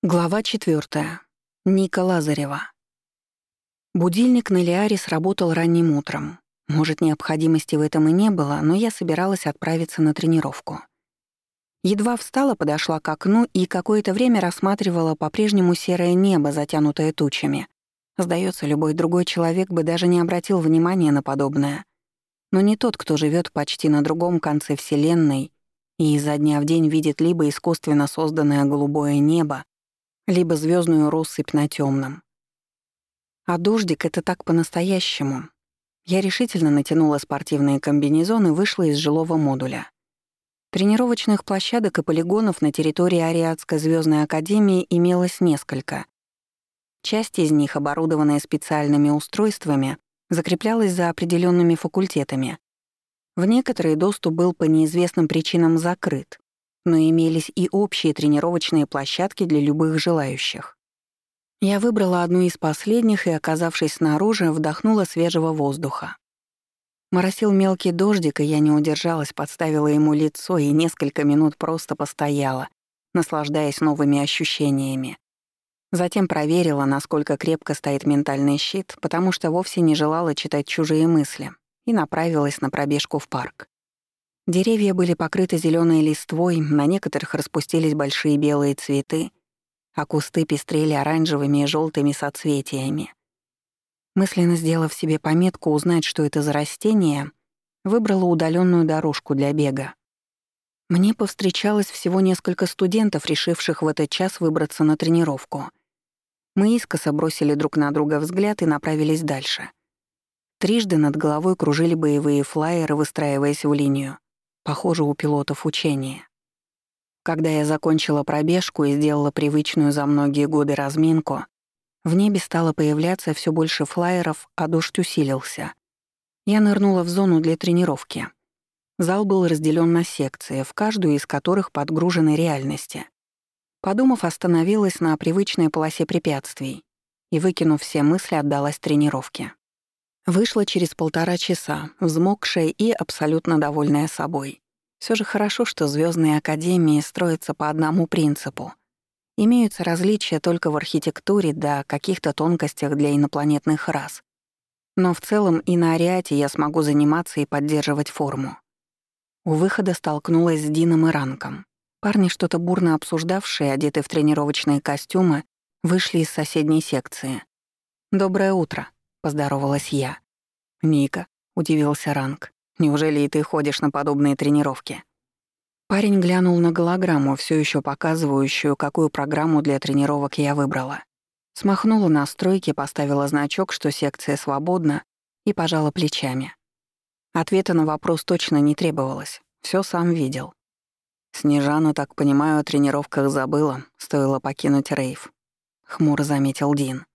Глава 4. Ника Лазарева. Будильник на Лиаре сработал ранним утром. Может, необходимости в этом и не было, но я собиралась отправиться на тренировку. Едва встала, подошла к окну и какое-то время рассматривала по-прежнему серое небо, затянутое тучами. Сдается, любой другой человек бы даже не обратил внимания на подобное. Но не тот, кто живет почти на другом конце Вселенной и изо дня в день видит либо искусственно созданное голубое небо, либо звездную россыпь на темном. А дождик — это так по-настоящему. Я решительно натянула спортивные комбинезоны и вышла из жилого модуля. Тренировочных площадок и полигонов на территории Ариадской звездной академии имелось несколько. Часть из них, оборудованная специальными устройствами, закреплялась за определенными факультетами. В некоторые доступ был по неизвестным причинам закрыт, но имелись и общие тренировочные площадки для любых желающих. Я выбрала одну из последних и, оказавшись снаружи, вдохнула свежего воздуха. Моросил мелкий дождик, и я не удержалась, подставила ему лицо и несколько минут просто постояла, наслаждаясь новыми ощущениями. Затем проверила, насколько крепко стоит ментальный щит, потому что вовсе не желала читать чужие мысли, и направилась на пробежку в парк. Деревья были покрыты зеленой листвой, на некоторых распустились большие белые цветы, а кусты пестрели оранжевыми и желтыми соцветиями. Мысленно сделав себе пометку узнать, что это за растение, выбрала удаленную дорожку для бега. Мне повстречалось всего несколько студентов, решивших в этот час выбраться на тренировку. Мы искоса бросили друг на друга взгляд и направились дальше. Трижды над головой кружили боевые флайеры, выстраиваясь в линию. Похоже, у пилотов учения. Когда я закончила пробежку и сделала привычную за многие годы разминку, в небе стало появляться все больше флайеров, а дождь усилился. Я нырнула в зону для тренировки. Зал был разделен на секции, в каждую из которых подгружены реальности. Подумав, остановилась на привычной полосе препятствий и, выкинув все мысли, отдалась тренировке. Вышла через 1,5 часа, взмокшая и абсолютно довольная собой. Всё же хорошо, что звездные академии строятся по одному принципу. Имеются различия только в архитектуре да каких-то тонкостях для инопланетных рас. Но в целом и на Ариате я смогу заниматься и поддерживать форму. У выхода столкнулась с Дином и Ранком. Парни, что-то бурно обсуждавшие, одетые в тренировочные костюмы, вышли из соседней секции. «Доброе утро», — поздоровалась я. «Ника», — удивился Ранк, — «неужели и ты ходишь на подобные тренировки?» Парень глянул на голограмму, всё ещё показывающую, какую программу для тренировок я выбрала. Смахнула настройки, поставила значок, что секция свободна, и пожала плечами. Ответа на вопрос точно не требовалось, всё сам видел. «Снежана, так понимаю, о тренировках забыла, стоило покинуть рейв», — хмуро заметил Дин.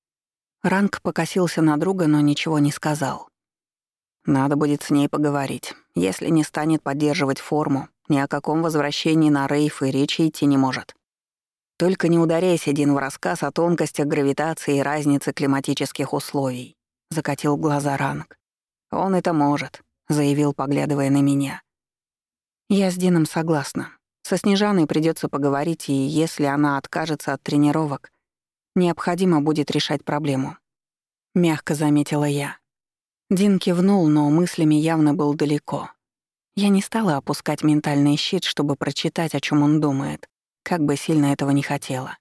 Ранг покосился на друга, но ничего не сказал. «Надо будет с ней поговорить. Если не станет поддерживать форму, ни о каком возвращении на рейв и речи идти не может. Только не ударяйся, Дин, в рассказ о тонкостях гравитации и разнице климатических условий», — закатил глаза Ранг. «Он это может», — заявил, поглядывая на меня. «Я с Дином согласна. Со Снежаной придётся поговорить, и если она откажется от тренировок, необходимо будет решать проблему», — мягко заметила я. Дин кивнул, но мыслями явно был далеко. Я не стала опускать ментальный щит, чтобы прочитать, о чём он думает, как бы сильно этого не хотела.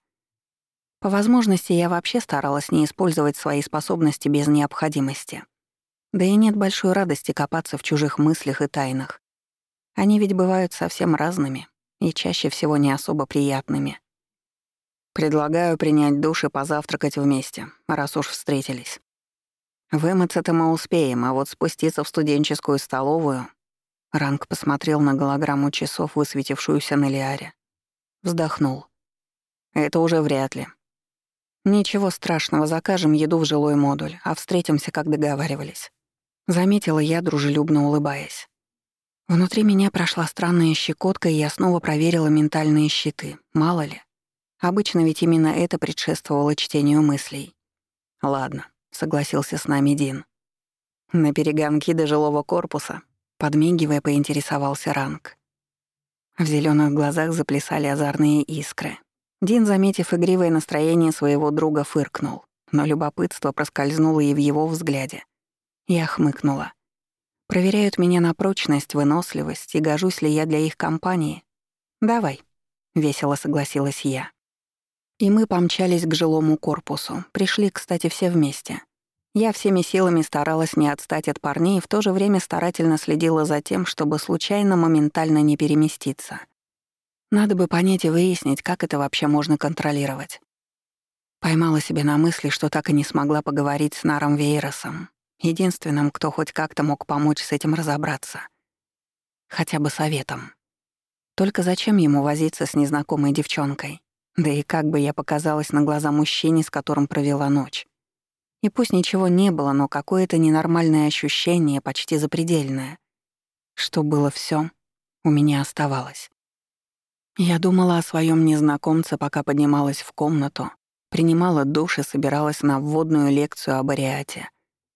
По возможности я вообще старалась не использовать свои способности без необходимости. Да и нет большой радости копаться в чужих мыслях и тайнах. Они ведь бывают совсем разными и чаще всего не особо приятными. «Предлагаю принять душ и позавтракать вместе, раз уж встретились. Вымыться-то мы успеем, а вот спуститься в студенческую столовую...» Ранг посмотрел на голограмму часов, высветившуюся на Лиаре. Вздохнул. «Это уже вряд ли. Ничего страшного, закажем еду в жилой модуль, а встретимся, как договаривались», — заметила я, дружелюбно улыбаясь. Внутри меня прошла странная щекотка, и я снова проверила ментальные щиты. Мало ли. Обычно ведь именно это предшествовало чтению мыслей. «Ладно», — согласился с нами Дин. «На перегонки до жилого корпуса», — подмигивая, поинтересовался Ранг. В зелёных глазах заплясали озорные искры. Дин, заметив игривое настроение своего друга, фыркнул, но любопытство проскользнуло и в его взгляде. Я хмыкнула. Проверяют меня на прочность, выносливость и гожусь ли я для их компании. «Давай», — весело согласилась я. И мы помчались к жилому корпусу. Пришли, кстати, все вместе. Я всеми силами старалась не отстать от парней и в то же время старательно следила за тем, чтобы случайно моментально не переместиться. Надо бы понять и выяснить, как это вообще можно контролировать. Поймала себя на мысли, что так и не смогла поговорить с Наром Вейросом, единственным, кто хоть как-то мог помочь с этим разобраться. Хотя бы советом. Только зачем ему возиться с незнакомой девчонкой? Да и как бы я показалась на глаза мужчине, с которым провела ночь. И пусть ничего не было, но какое-то ненормальное ощущение, почти запредельное. Что было всё, у меня оставалось. Я думала о своем незнакомце, пока поднималась в комнату, принимала душ и собиралась на вводную лекцию об ариате.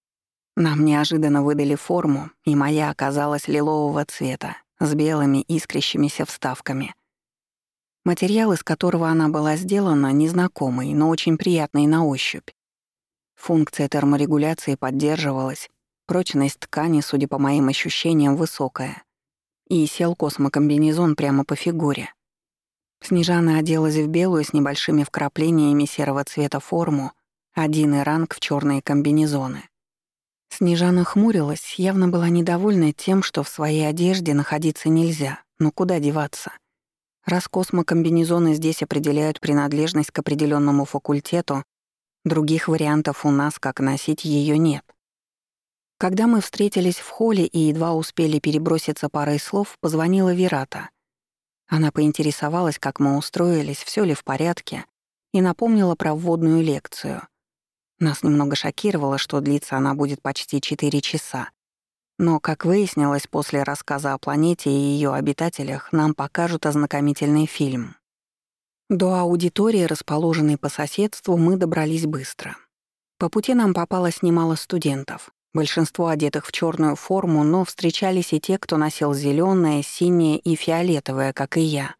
Нам неожиданно выдали форму, и моя оказалась лилового цвета, с белыми искрящимися вставками. Материал, из которого она была сделана, незнакомый, но очень приятный на ощупь. Функция терморегуляции поддерживалась, прочность ткани, судя по моим ощущениям, высокая. И сел космокомбинезон прямо по фигуре. Снежана оделась в белую с небольшими вкраплениями серого цвета форму, один ранг в чёрные комбинезоны. Снежана хмурилась, явно была недовольна тем, что в своей одежде находиться нельзя, но куда деваться? Раз космокомбинезоны здесь определяют принадлежность к определенному факультету, других вариантов у нас, как носить ее, нет. Когда мы встретились в холле и едва успели переброситься парой слов, позвонила Вирата. Она поинтересовалась, как мы устроились, все ли в порядке, и напомнила про вводную лекцию. Нас немного шокировало, что длится она будет почти 4 часа. Но, как выяснилось, после рассказа о планете и ее обитателях нам покажут ознакомительный фильм. До аудитории, расположенной по соседству, мы добрались быстро. По пути нам попалось немало студентов. Большинство одетых в черную форму, но встречались и те, кто носил зеленое, синее и фиолетовое, как и я.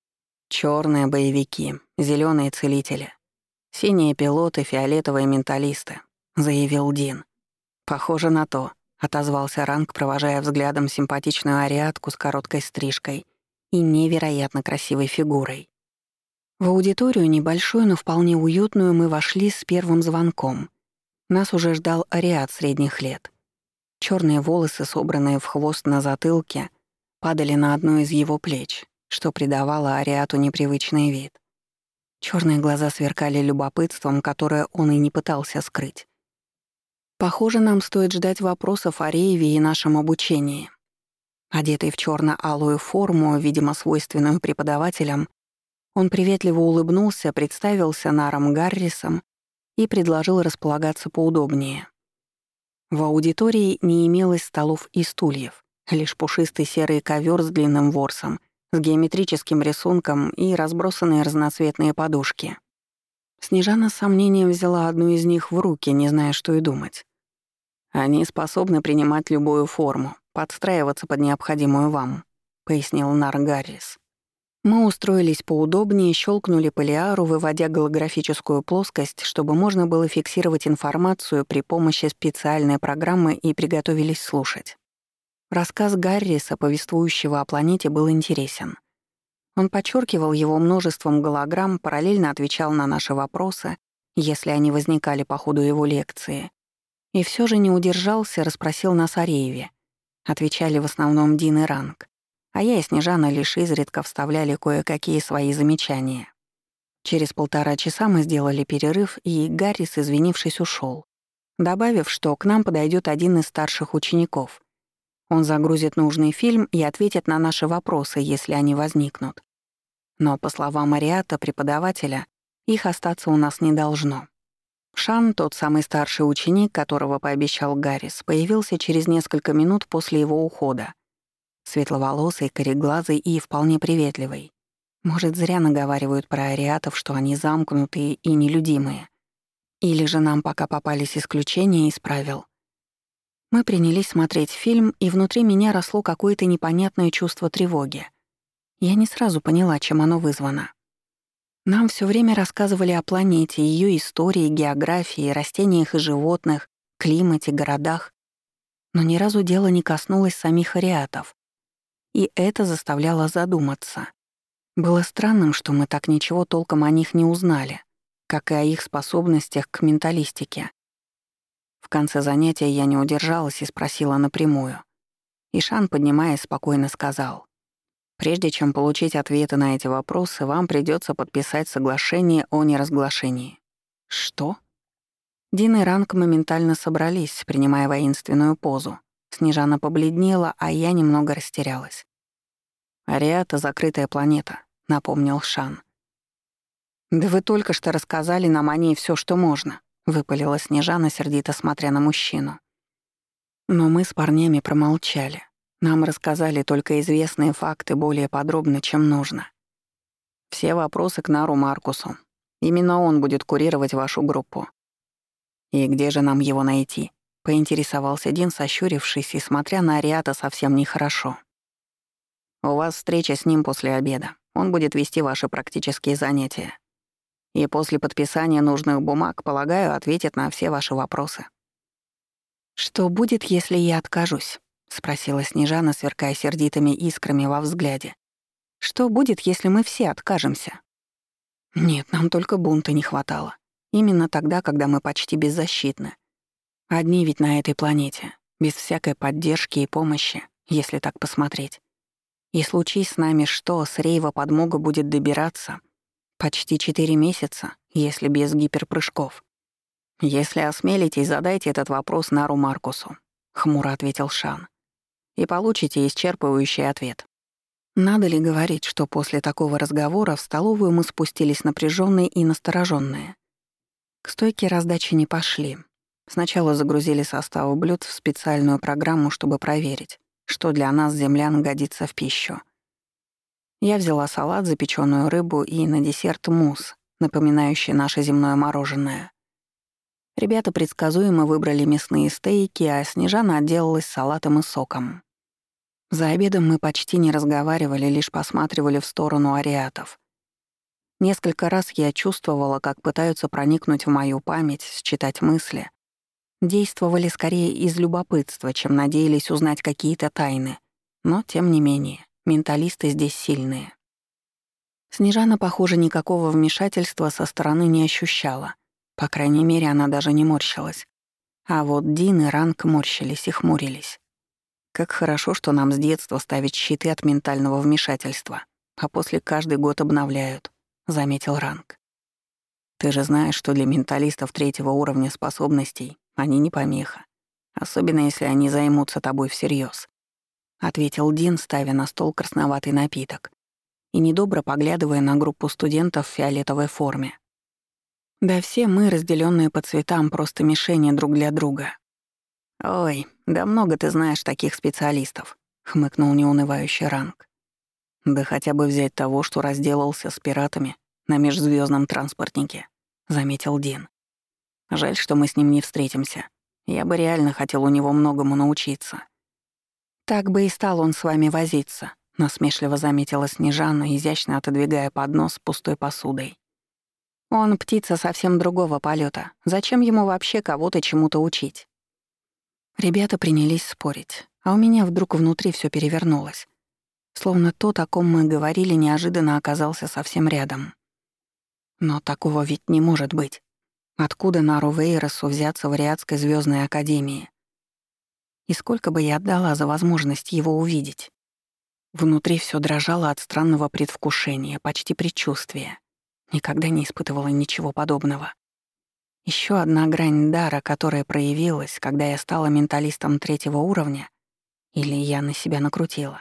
Черные боевики, зеленые целители, синие пилоты, фиолетовые менталисты, заявил Дин. Похоже на то, отозвался Ранг, провожая взглядом симпатичную ариатку с короткой стрижкой и невероятно красивой фигурой. В аудиторию, небольшую, но вполне уютную, мы вошли с первым звонком. Нас уже ждал ариат средних лет. Черные волосы, собранные в хвост на затылке, падали на одно из его плеч, что придавало ариату непривычный вид. Черные глаза сверкали любопытством, которое он и не пытался скрыть. Похоже, нам стоит ждать вопросов о Рееве и нашем обучении. Одетый в черно-алую форму, видимо, свойственную преподавателям, он приветливо улыбнулся, представился Наром Гаррисом и предложил располагаться поудобнее. В аудитории не имелось столов и стульев, лишь пушистый серый ковер с длинным ворсом, с геометрическим рисунком и разбросанные разноцветные подушки. Снежана с сомнением взяла одну из них в руки, не зная, что и думать. «Они способны принимать любую форму, подстраиваться под необходимую вам», — пояснил Нар Гаррис. Мы устроились поудобнее, щелкнули полиару, выводя голографическую плоскость, чтобы можно было фиксировать информацию при помощи специальной программы, и приготовились слушать. Рассказ Гарриса, повествующего о планете, был интересен. Он подчеркивал его множеством голограмм, параллельно отвечал на наши вопросы, если они возникали по ходу его лекции. И все же не удержался, расспросил нас о Рееве. Отвечали в основном Дин и Ранг. А я и Снежана лишь изредка вставляли кое-какие свои замечания. Через 1,5 часа мы сделали перерыв, и Гаррис, извинившись, ушел, добавив, что к нам подойдет один из старших учеников. Он загрузит нужный фильм и ответит на наши вопросы, если они возникнут. Но, по словам ариата, преподавателя, их остаться у нас не должно. Шан, тот самый старший ученик, которого пообещал Гаррис, появился через несколько минут после его ухода. Светловолосый, кореглазый и вполне приветливый. Может, зря наговаривают про ариатов, что они замкнутые и нелюдимые. Или же нам пока попались исключения из правил. Мы принялись смотреть фильм, и внутри меня росло какое-то непонятное чувство тревоги. Я не сразу поняла, чем оно вызвано. Нам все время рассказывали о планете, ее истории, географии, растениях и животных, климате, городах. Но ни разу дело не коснулось самих ариатов. И это заставляло задуматься. Было странным, что мы так ничего толком о них не узнали, как и о их способностях к менталистике. В конце занятия я не удержалась и спросила напрямую. Ишан, поднимаясь, спокойно сказал: «Прежде чем получить ответы на эти вопросы, вам придется подписать соглашение о неразглашении». «Что?» Дин и Ранг моментально собрались, принимая воинственную позу. Снежана побледнела, а я немного растерялась. «Ариата — закрытая планета», — напомнил Шан. «Да вы только что рассказали нам о ней всё, что можно», — выпалила Снежана, сердито смотря на мужчину. Но мы с парнями промолчали. Нам рассказали только известные факты более подробно, чем нужно. Все вопросы к Нару Маркусу. Именно он будет курировать вашу группу. «И где же нам его найти?» — поинтересовался Дин, сощурившись и смотря на Ариата совсем нехорошо. «У вас встреча с ним после обеда. Он будет вести ваши практические занятия. И после подписания нужных бумаг, полагаю, ответит на все ваши вопросы». «Что будет, если я откажусь?» — спросила Снежана, сверкая сердитыми искрами во взгляде. «Что будет, если мы все откажемся?» «Нет, нам только бунта не хватало. Именно тогда, когда мы почти беззащитны. Одни ведь на этой планете, без всякой поддержки и помощи, если так посмотреть. И случись с нами что, с Рейва подмога будет добираться почти 4 месяца, если без гиперпрыжков. «Если осмелитесь, задайте этот вопрос Нару Маркусу», — хмуро ответил Шан. «И получите исчерпывающий ответ». Надо ли говорить, что после такого разговора в столовую мы спустились напряженные и настороженные. К стойке раздачи не пошли. Сначала загрузили состав блюд в специальную программу, чтобы проверить, что для нас, землян, годится в пищу. Я взяла салат, запечённую рыбу и на десерт мусс, напоминающий наше земное мороженое. Ребята предсказуемо выбрали мясные стейки, а Снежана отделалась салатом и соком. За обедом мы почти не разговаривали, лишь посматривали в сторону ариатов. Несколько раз я чувствовала, как пытаются проникнуть в мою память, считать мысли. Действовали скорее из любопытства, чем надеялись узнать какие-то тайны. Но, тем не менее, менталисты здесь сильные. Снежана, похоже, никакого вмешательства со стороны не ощущала. По крайней мере, она даже не морщилась. А вот Дин и Ранг морщились и хмурились. Как хорошо, что нам с детства ставят щиты от ментального вмешательства, а после каждый год обновляют, — заметил Ранг. Ты же знаешь, что для менталистов 3-го уровня способностей они не помеха, особенно если они займутся тобой всерьез, ответил Дин, ставя на стол красноватый напиток и недобро поглядывая на группу студентов в фиолетовой форме. Да все мы, разделенные по цветам, просто мишени друг для друга. «Ой, да много ты знаешь таких специалистов», — хмыкнул неунывающий Ранг. «Да хотя бы взять того, что разделался с пиратами на межзвездном транспортнике», — заметил Дин. «Жаль, что мы с ним не встретимся. Я бы реально хотел у него многому научиться». «Так бы и стал он с вами возиться», — насмешливо заметила Снежана, изящно отодвигая поднос с пустой посудой. «Он птица совсем другого полета. Зачем ему вообще кого-то чему-то учить?» Ребята принялись спорить, а у меня вдруг внутри всё перевернулось. Словно тот, о ком мы говорили, неожиданно оказался совсем рядом. Но такого ведь не может быть. Откуда Нару Вейросу взяться в Ариадской звёздной академии? И сколько бы я отдала за возможность его увидеть? Внутри всё дрожало от странного предвкушения, почти предчувствия. Никогда не испытывала ничего подобного. Ещё одна грань дара, которая проявилась, когда я стала менталистом 3-го уровня, или я на себя накрутила.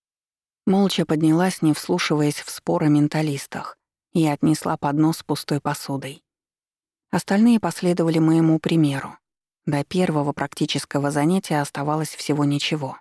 Молча поднялась, не вслушиваясь в споры о менталистах, и отнесла поднос с пустой посудой. Остальные последовали моему примеру. До первого практического занятия оставалось всего ничего.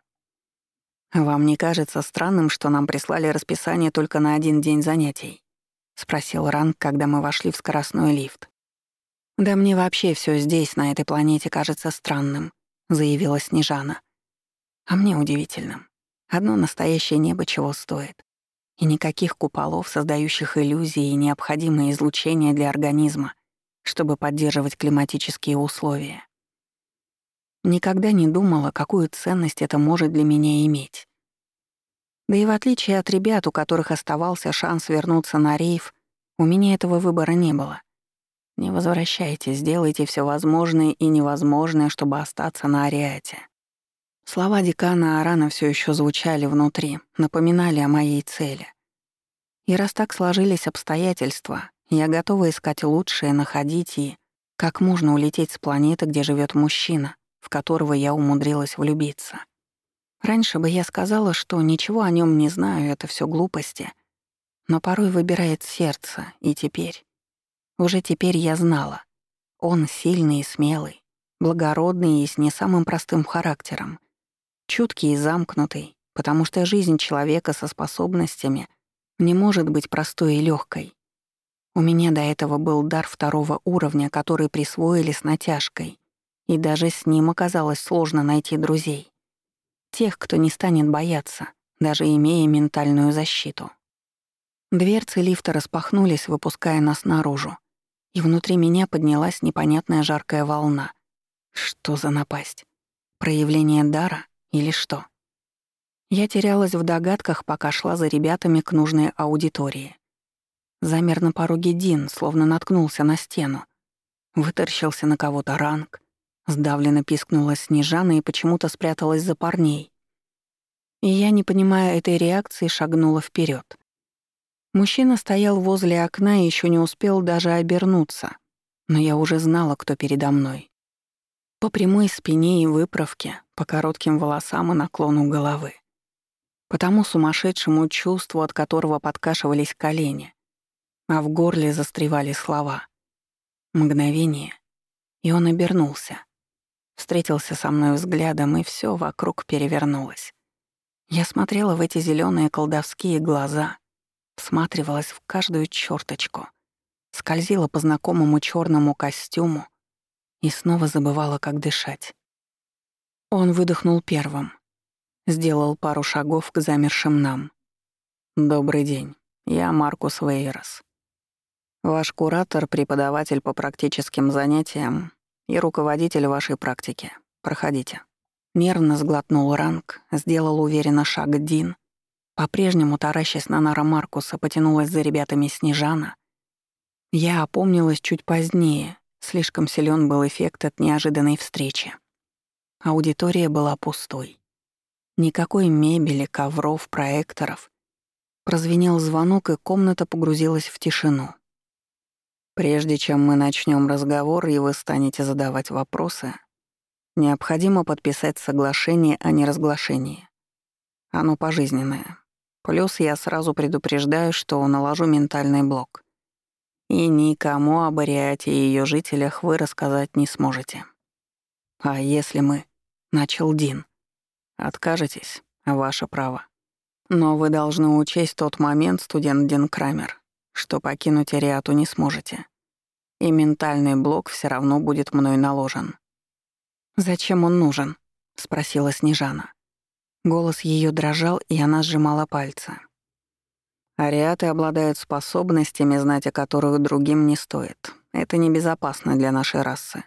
«Вам не кажется странным, что нам прислали расписание только на 1 день занятий?» — спросил Ранг, когда мы вошли в скоростной лифт. «Да мне вообще всё здесь, на этой планете, кажется странным», — заявила Снежана. «А мне удивительным. Одно настоящее небо чего стоит. И никаких куполов, создающих иллюзии и необходимое излучение для организма, чтобы поддерживать климатические условия. Никогда не думала, какую ценность это может для меня иметь. Да и в отличие от ребят, у которых оставался шанс вернуться на рейв, у меня этого выбора не было. Не возвращайтесь, сделайте все возможное и невозможное, чтобы остаться на Ариате. Слова декана Арана все еще звучали внутри, напоминали о моей цели. И раз так сложились обстоятельства, я готова искать лучшее, находить и как можно улететь с планеты, где живет мужчина, в которого я умудрилась влюбиться. Раньше бы я сказала, что ничего о нем не знаю, это все глупости. Но порой выбирает сердце, и теперь, уже теперь я знала. Он сильный и смелый, благородный и с не самым простым характером, чуткий и замкнутый, потому что жизнь человека со способностями не может быть простой и легкой. У меня до этого был дар второго уровня, который присвоили с натяжкой, и даже с ним оказалось сложно найти друзей. Тех, кто не станет бояться, даже имея ментальную защиту. Дверцы лифта распахнулись, выпуская нас наружу, и внутри меня поднялась непонятная жаркая волна. Что за напасть? Проявление дара или что? Я терялась в догадках, пока шла за ребятами к нужной аудитории. Замер на пороге Дин, словно наткнулся на стену. Вытаращился на кого-то Ранг. Сдавленно пискнула Снежана и почему-то спряталась за парней. И я, не понимая этой реакции, шагнула вперед. Мужчина стоял возле окна и еще не успел даже обернуться, но я уже знала, кто передо мной. По прямой спине и выправке, по коротким волосам и наклону головы. По тому сумасшедшему чувству, от которого подкашивались колени, а в горле застревали слова. Мгновение, и он обернулся. Встретился со мной взглядом, и все вокруг перевернулось. Я смотрела в эти зеленые колдовские глаза, всматривалась в каждую черточку, скользила по знакомому черному костюму и снова забывала, как дышать. Он выдохнул первым, сделал пару шагов к замершим нам. «Добрый день, я Маркус Вейрос. Ваш куратор, преподаватель по практическим занятиям и руководитель вашей практики. Проходите». Нервно сглотнул Ранг, сделал уверенно шаг Дин. По-прежнему, таращась на Нара Маркуса, потянулась за ребятами Снежана. Я опомнилась чуть позднее, слишком силен был эффект от неожиданной встречи. Аудитория была пустой. Никакой мебели, ковров, проекторов. Прозвенел звонок, и комната погрузилась в тишину. Прежде чем мы начнем разговор, и вы станете задавать вопросы, необходимо подписать соглашение о неразглашении. Оно пожизненное. Плюс я сразу предупреждаю, что наложу ментальный блок. И никому об Ариате и ее жителях вы рассказать не сможете. А если мы... Начал Дин. Откажетесь, ваше право. Но вы должны учесть тот момент, студент Дин Крамер, что покинуть Ариату не сможете. И ментальный блок все равно будет мной наложен. «Зачем он нужен?» — спросила Снежана. Голос ее дрожал, и она сжимала пальцы. Ариаты обладают способностями, знать о которых другим не стоит. Это небезопасно для нашей расы.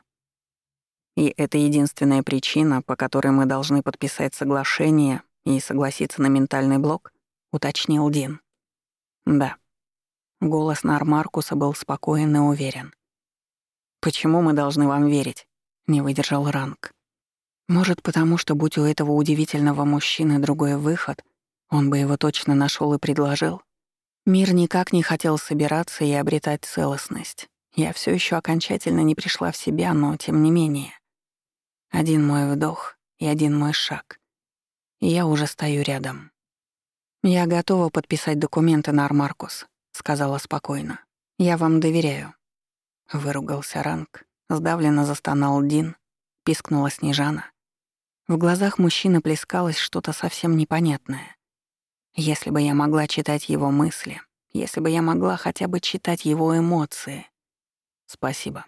И это единственная причина, по которой мы должны подписать соглашение и согласиться на ментальный блок, уточнил Дин. Да. Голос Нар Маркуса был спокоен и уверен. «Почему мы должны вам верить?» — не выдержал Ранг. Может, потому что, будь у этого удивительного мужчины другой выход, он бы его точно нашел и предложил? Мир никак не хотел собираться и обретать целостность. Я все еще окончательно не пришла в себя, но тем не менее. Один мой вдох и один мой шаг. И я уже стою рядом. «Я готова подписать документы, Нар Маркус», — сказала спокойно. «Я вам доверяю». Выругался Ранг, сдавленно застонал Дин, пискнула Снежана. В глазах мужчины плескалось что-то совсем непонятное. Если бы я могла читать его мысли, если бы я могла хотя бы читать его эмоции. Спасибо.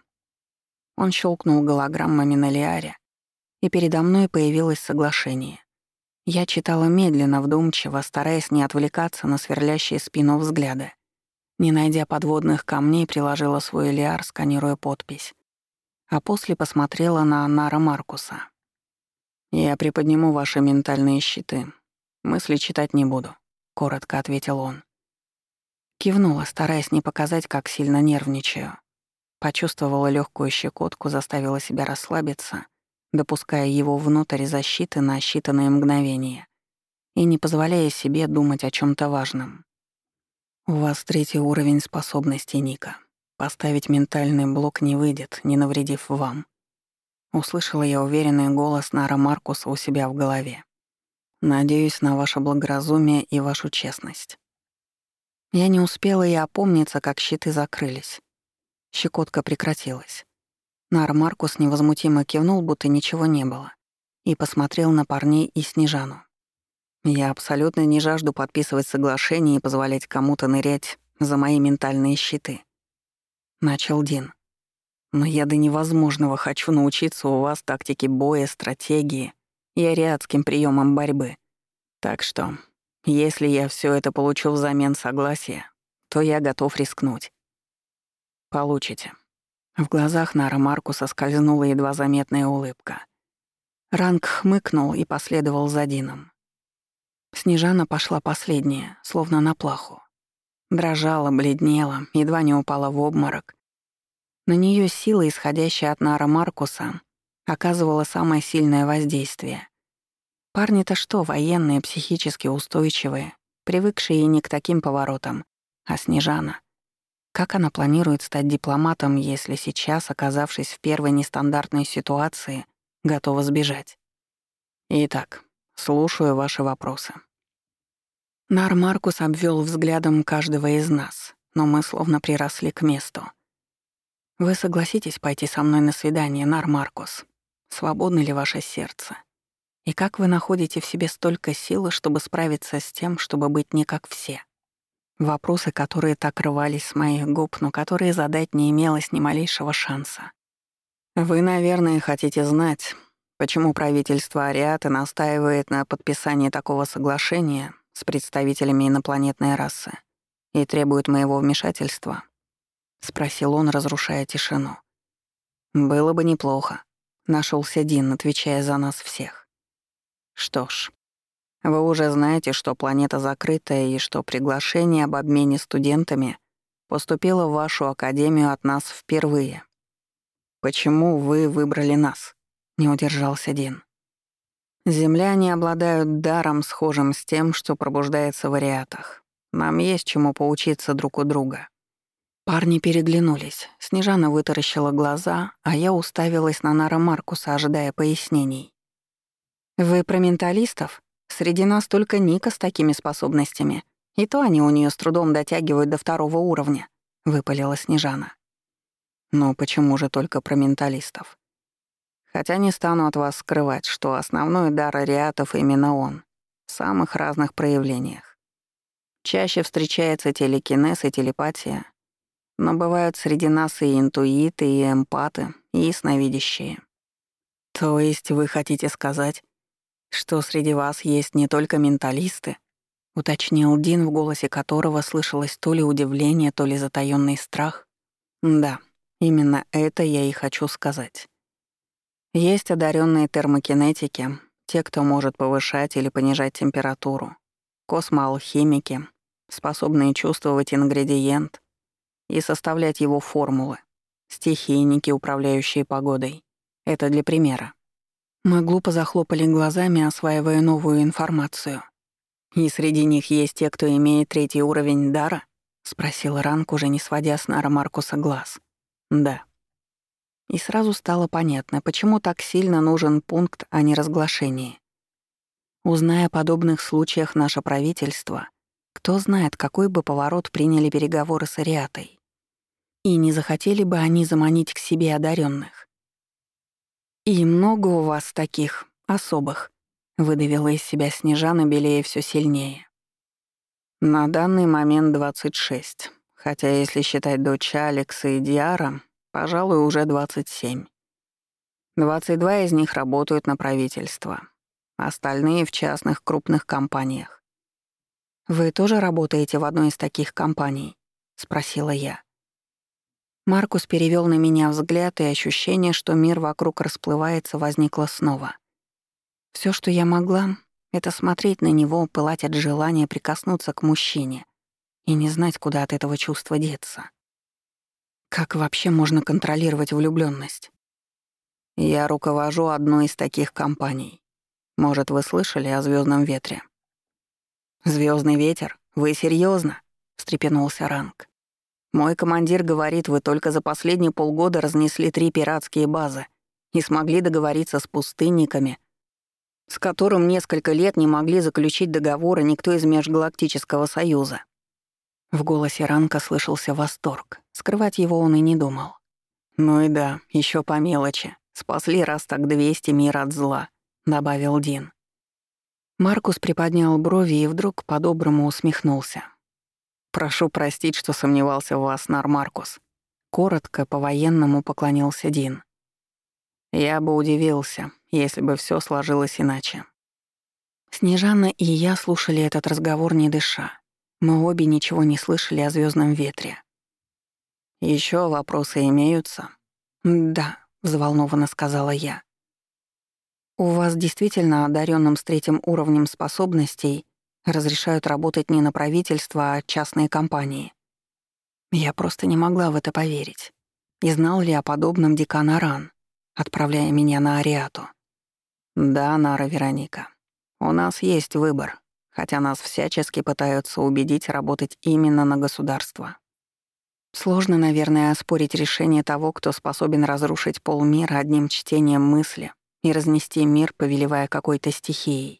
Он щелкнул голограммами на Лиаре, и передо мной появилось соглашение. Я читала медленно, вдумчиво, стараясь не отвлекаться на сверлящие спину взгляды. Не найдя подводных камней, приложила свой лиар, сканируя подпись. А после посмотрела на Нара Маркуса. «Я приподниму ваши ментальные щиты. Мысли читать не буду», — коротко ответил он. Кивнула, стараясь не показать, как сильно нервничаю. Почувствовала легкую щекотку, заставила себя расслабиться, допуская его внутрь защиты на считанные мгновения и не позволяя себе думать о чем то важном. «У вас 3-й уровень способностей, Ника. Поставить ментальный блок не выйдет, не навредив вам». Услышала я уверенный голос Нара Маркуса у себя в голове. «Надеюсь на ваше благоразумие и вашу честность». Я не успела и опомниться, как щиты закрылись. Щекотка прекратилась. Нар Маркус невозмутимо кивнул, будто ничего не было, и посмотрел на парней и Снежану. «Я абсолютно не жажду подписывать соглашение и позволять кому-то нырять за мои ментальные щиты», — начал Дин. «Но я до невозможного хочу научиться у вас тактике боя, стратегии и ариадским приемам борьбы. Так что, если я все это получу взамен согласия, то я готов рискнуть». «Получите». В глазах Нара Маркуса скользнула едва заметная улыбка. Ранг хмыкнул и последовал за Дином. Снежана пошла последняя, словно на плаху. Дрожала, бледнела, едва не упала в обморок. На неё сила, исходящая от Нара Маркуса, оказывала самое сильное воздействие. Парни-то что, военные, психически устойчивые, привыкшие и не к таким поворотам. А Снежана? Как она планирует стать дипломатом, если сейчас, оказавшись в первой нестандартной ситуации, готова сбежать? Итак, слушаю ваши вопросы. Нар Маркус обвёл взглядом каждого из нас, но мы словно приросли к месту. Вы согласитесь пойти со мной на свидание, Нар Маркус? Свободно ли ваше сердце? И как вы находите в себе столько силы, чтобы справиться с тем, чтобы быть не как все? Вопросы, которые так рвались с моих губ, но которые задать не имелось ни малейшего шанса. Вы, наверное, хотите знать, почему правительство Ариаты настаивает на подписании такого соглашения с представителями инопланетной расы и требует моего вмешательства? Спросил он, разрушая тишину. Было бы неплохо. Нашелся Дин, отвечая за нас всех. Что ж, вы уже знаете, что планета закрытая и что приглашение об обмене студентами поступило в вашу академию от нас впервые. Почему вы выбрали нас? Не удержался Дин. Земляне обладают даром, схожим с тем, что пробуждается в ариатах. Нам есть чему поучиться друг у друга. Парни переглянулись. Снежана вытаращила глаза, а я уставилась на Нара Маркуса, ожидая пояснений. «Вы про менталистов? Среди нас только Ника с такими способностями. И то они у неё с трудом дотягивают до 2-го уровня», — выпалила Снежана. «Ну почему же только про менталистов? Хотя не стану от вас скрывать, что основной дар ариатов именно он, в самых разных проявлениях. Чаще встречается телекинез и телепатия, но бывают среди нас и интуиты, и эмпаты, и ясновидящие. То есть вы хотите сказать, что среди вас есть не только менталисты?» — уточнил Дин, в голосе которого слышалось то ли удивление, то ли затаённый страх. «Да, именно это я и хочу сказать. Есть одаренные термокинетики, те, кто может повышать или понижать температуру, космоалхимики, способные чувствовать ингредиент и составлять его формулы, стихийники, управляющие погодой. Это для примера». Мы глупо захлопали глазами, осваивая новую информацию. «И среди них есть те, кто имеет 3-й уровень дара?» — спросил Ранг, уже не сводя с Нара Маркуса глаз. «Да». И сразу стало понятно, почему так сильно нужен пункт о неразглашении. Узная о подобных случаях наше правительство, кто знает, какой бы поворот приняли переговоры с Ариатой. И не захотели бы они заманить к себе одаренных. «И много у вас таких, особых», — выдавила из себя Снежана, белее все сильнее. «На данный момент 26, хотя если считать дочь Алекса и Диара, пожалуй, уже 27. 22 из них работают на правительство, Остальные в частных крупных компаниях. «Вы тоже работаете в одной из таких компаний?» — спросила я. Маркус перевёл на меня взгляд, и ощущение, что мир вокруг расплывается, возникло снова. Всё, что я могла, — это смотреть на него, пылать от желания прикоснуться к мужчине и не знать, куда от этого чувства деться. Как вообще можно контролировать влюблённость? Я руковожу одной из таких компаний. Может, вы слышали о «Звёздном ветре»? «Звёздный ветер? Вы серьёзно?» — встрепенулся Ранг. «Мой командир говорит, вы только за последние полгода разнесли 3 пиратские базы и смогли договориться с пустынниками, с которым несколько лет не могли заключить договоры никто из Межгалактического Союза». В голосе Ранка слышался восторг. Скрывать его он и не думал. «Ну и да, ещё по мелочи. Спасли раз так 200 мир от зла», — добавил Дин. Маркус приподнял брови и вдруг по-доброму усмехнулся. «Прошу простить, что сомневался в вас, Нар Маркус». Коротко, по-военному поклонился Дин. «Я бы удивился, если бы всё сложилось иначе». Снежана и я слушали этот разговор, не дыша. Мы обе ничего не слышали о «Звёздном ветре». «Ещё вопросы имеются?» «Да», — взволнованно сказала я. «У вас действительно одаренным с 3-м уровнем способностей разрешают работать не на правительство, а частные компании?» Я просто не могла в это поверить. И знал ли о подобном декан Аран, отправляя меня на Ариату? «Да, Нара Вероника, у нас есть выбор, хотя нас всячески пытаются убедить работать именно на государство. Сложно, наверное, оспорить решение того, кто способен разрушить полмира одним чтением мысли и разнести мир, повелевая какой-то стихией».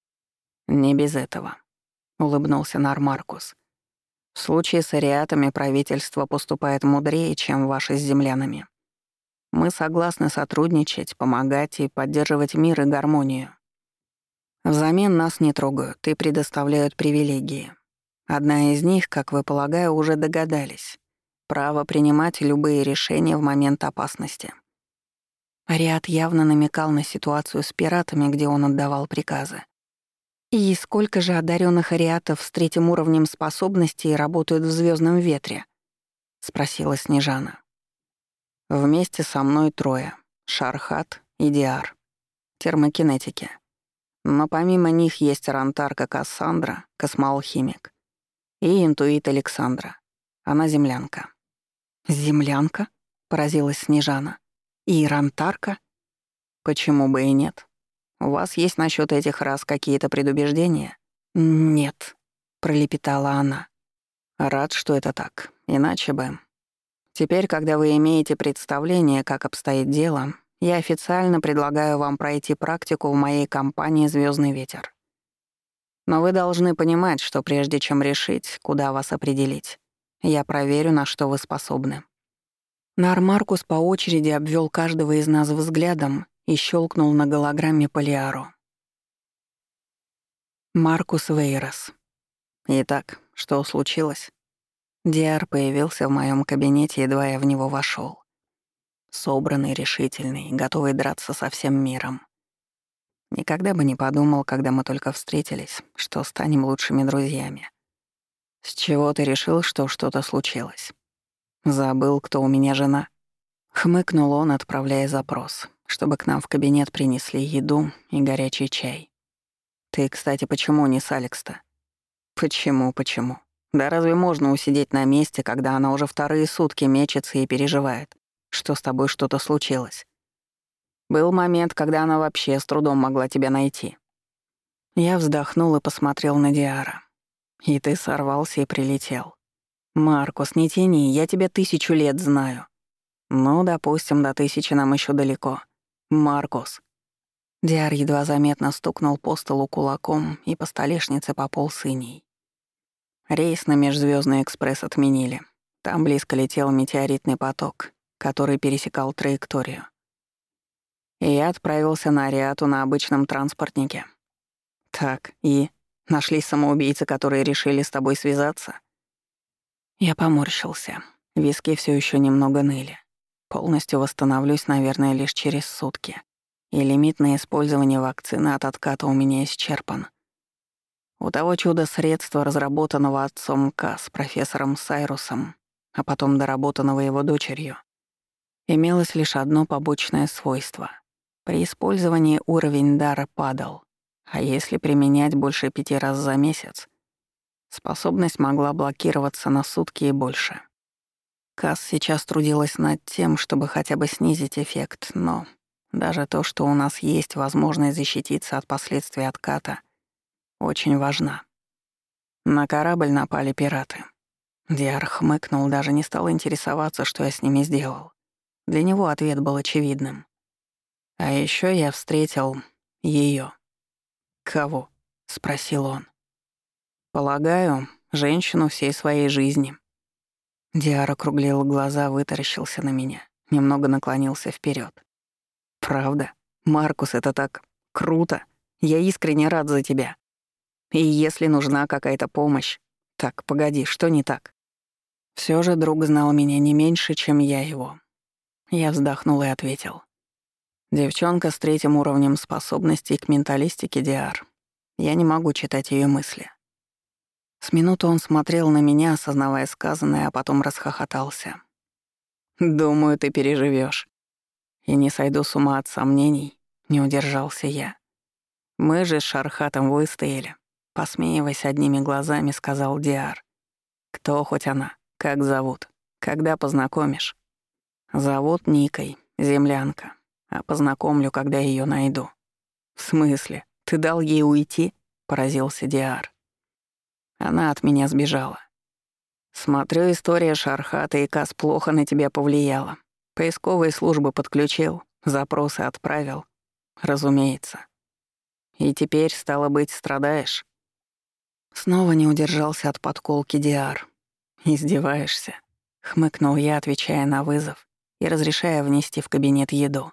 «Не без этого», — улыбнулся Нар Маркус. «В случае с ариатами правительство поступает мудрее, чем ваши с землянами. Мы согласны сотрудничать, помогать и поддерживать мир и гармонию. Взамен нас не трогают и предоставляют привилегии. Одна из них, как вы, полагаю, уже догадались. Право принимать любые решения в момент опасности». Ариат явно намекал на ситуацию с пиратами, где он отдавал приказы. «И сколько же одаренных ариатов с 3-м уровнем способностей работают в «Звёздном ветре»?» — спросила Снежана. «Вместе со мной 3: Шархат и Диар. Термокинетики. Но помимо них есть Рантарка Кассандра, космоалхимик, и интуит Александра. Она землянка». «Землянка?» — поразилась Снежана. «И Рантарка?» «Почему бы и нет? У вас есть насчет этих рас какие-то предубеждения?» «Нет», — пролепетала она. «Рад, что это так. Иначе бы. Теперь, когда вы имеете представление, как обстоит дело, я официально предлагаю вам пройти практику в моей компании «Звёздный ветер». Но вы должны понимать, что прежде чем решить, куда вас определить, я проверю, на что вы способны». Нар Маркус по очереди обвёл каждого из нас взглядом и щелкнул на голограмме Полиару. Маркус Вейрос. «Итак, что случилось?» Диар появился в моем кабинете, едва я в него вошел. Собранный, решительный, готовый драться со всем миром. Никогда бы не подумал, когда мы только встретились, что станем лучшими друзьями. «С чего ты решил, что что-то случилось? Забыл, кто у меня жена?» Хмыкнул он, отправляя запрос, чтобы к нам в кабинет принесли еду и горячий чай. «Ты, кстати, почему не с Алекс-то?» «Почему? Да разве можно усидеть на месте, когда она уже 2-е сутки мечется и переживает, что с тобой что-то случилось? Был момент, когда она вообще с трудом могла тебя найти». Я вздохнул и посмотрел на Диара. «И ты сорвался и прилетел. Маркус, не тяни, я тебя 1000 лет знаю». «Ну, допустим, до 1000 нам еще далеко. Маркус». Диар едва заметно стукнул по столу кулаком, и по столешнице пополз иней. Рейс на Межзвёздный экспресс отменили. Там близко летел метеоритный поток, который пересекал траекторию. И я отправился на Ариату на обычном транспортнике. Так, и нашлись самоубийцы, которые решили с тобой связаться? Я поморщился. Виски все еще немного ныли. Полностью восстановлюсь, наверное, лишь через сутки. и лимит на использование вакцины от отката у меня исчерпан. У того чудо-средства, разработанного отцом К с профессором Сайрусом, а потом доработанного его дочерью, имелось лишь одно побочное свойство. При использовании уровень дара падал, а если применять больше 5 раз за месяц, способность могла блокироваться на сутки и больше. Касс сейчас трудилась над тем, чтобы хотя бы снизить эффект, но даже то, что у нас есть возможность защититься от последствий отката, очень важна. На корабль напали пираты. Диар хмыкнул, даже не стал интересоваться, что я с ними сделал. Для него ответ был очевидным. А еще я встретил ее. «Кого?» — спросил он. «Полагаю, женщину всей своей жизни». Диар округлил глаза, вытаращился на меня, немного наклонился вперед. «Правда? Маркус, это так круто! Я искренне рад за тебя. И если нужна какая-то помощь... Так, погоди, что не так?» Все же друг знал меня не меньше, чем я его. Я вздохнул и ответил. «Девчонка с 3-м уровнем способностей к менталистике, Диар. Я не могу читать ее мысли». С минуту он смотрел на меня, осознавая сказанное, а потом расхохотался. «Думаю, ты переживешь. И не сойду с ума от сомнений», — не удержался я. «Мы же с Шархатом выстояли», — посмеиваясь одними глазами, сказал Диар. «Кто хоть она? Как зовут? Когда познакомишь?» «Зовут Никой, землянка. А познакомлю, когда ее найду». «В смысле? Ты дал ей уйти?» — поразился Диар. Она от меня сбежала. «Смотрю, история Шархата и Кас плохо на тебя повлияла. Поисковые службы подключил, запросы отправил. Разумеется. И теперь, стало быть, страдаешь?» Снова не удержался от подколки Диар. «Издеваешься?» — хмыкнул я, отвечая на вызов и разрешая внести в кабинет еду.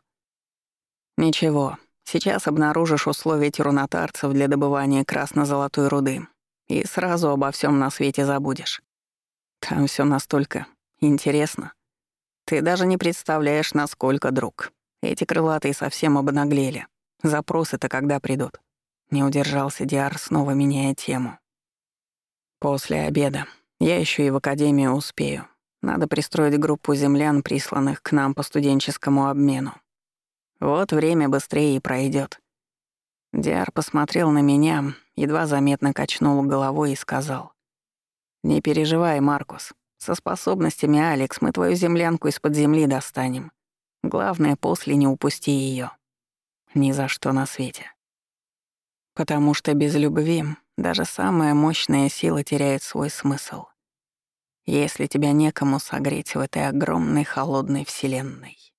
«Ничего, сейчас обнаружишь условия тирунатарцев для добывания красно-золотой руды, и сразу обо всем на свете забудешь. Там все настолько интересно. Ты даже не представляешь, насколько, друг. Эти крылатые совсем обнаглели. Запросы-то когда придут?» Не удержался Диар, снова меняя тему. «После обеда. Я еще и в академию успею. Надо пристроить группу землян, присланных к нам по студенческому обмену. Вот время быстрее и пройдет. Диар посмотрел на меня, едва заметно качнул головой и сказал: «Не переживай, Маркус. Со способностями Алекс мы твою землянку из-под земли достанем. Главное, после не упусти ее. Ни за что на свете. Потому что без любви даже самая мощная сила теряет свой смысл, если тебя некому согреть в этой огромной холодной вселенной».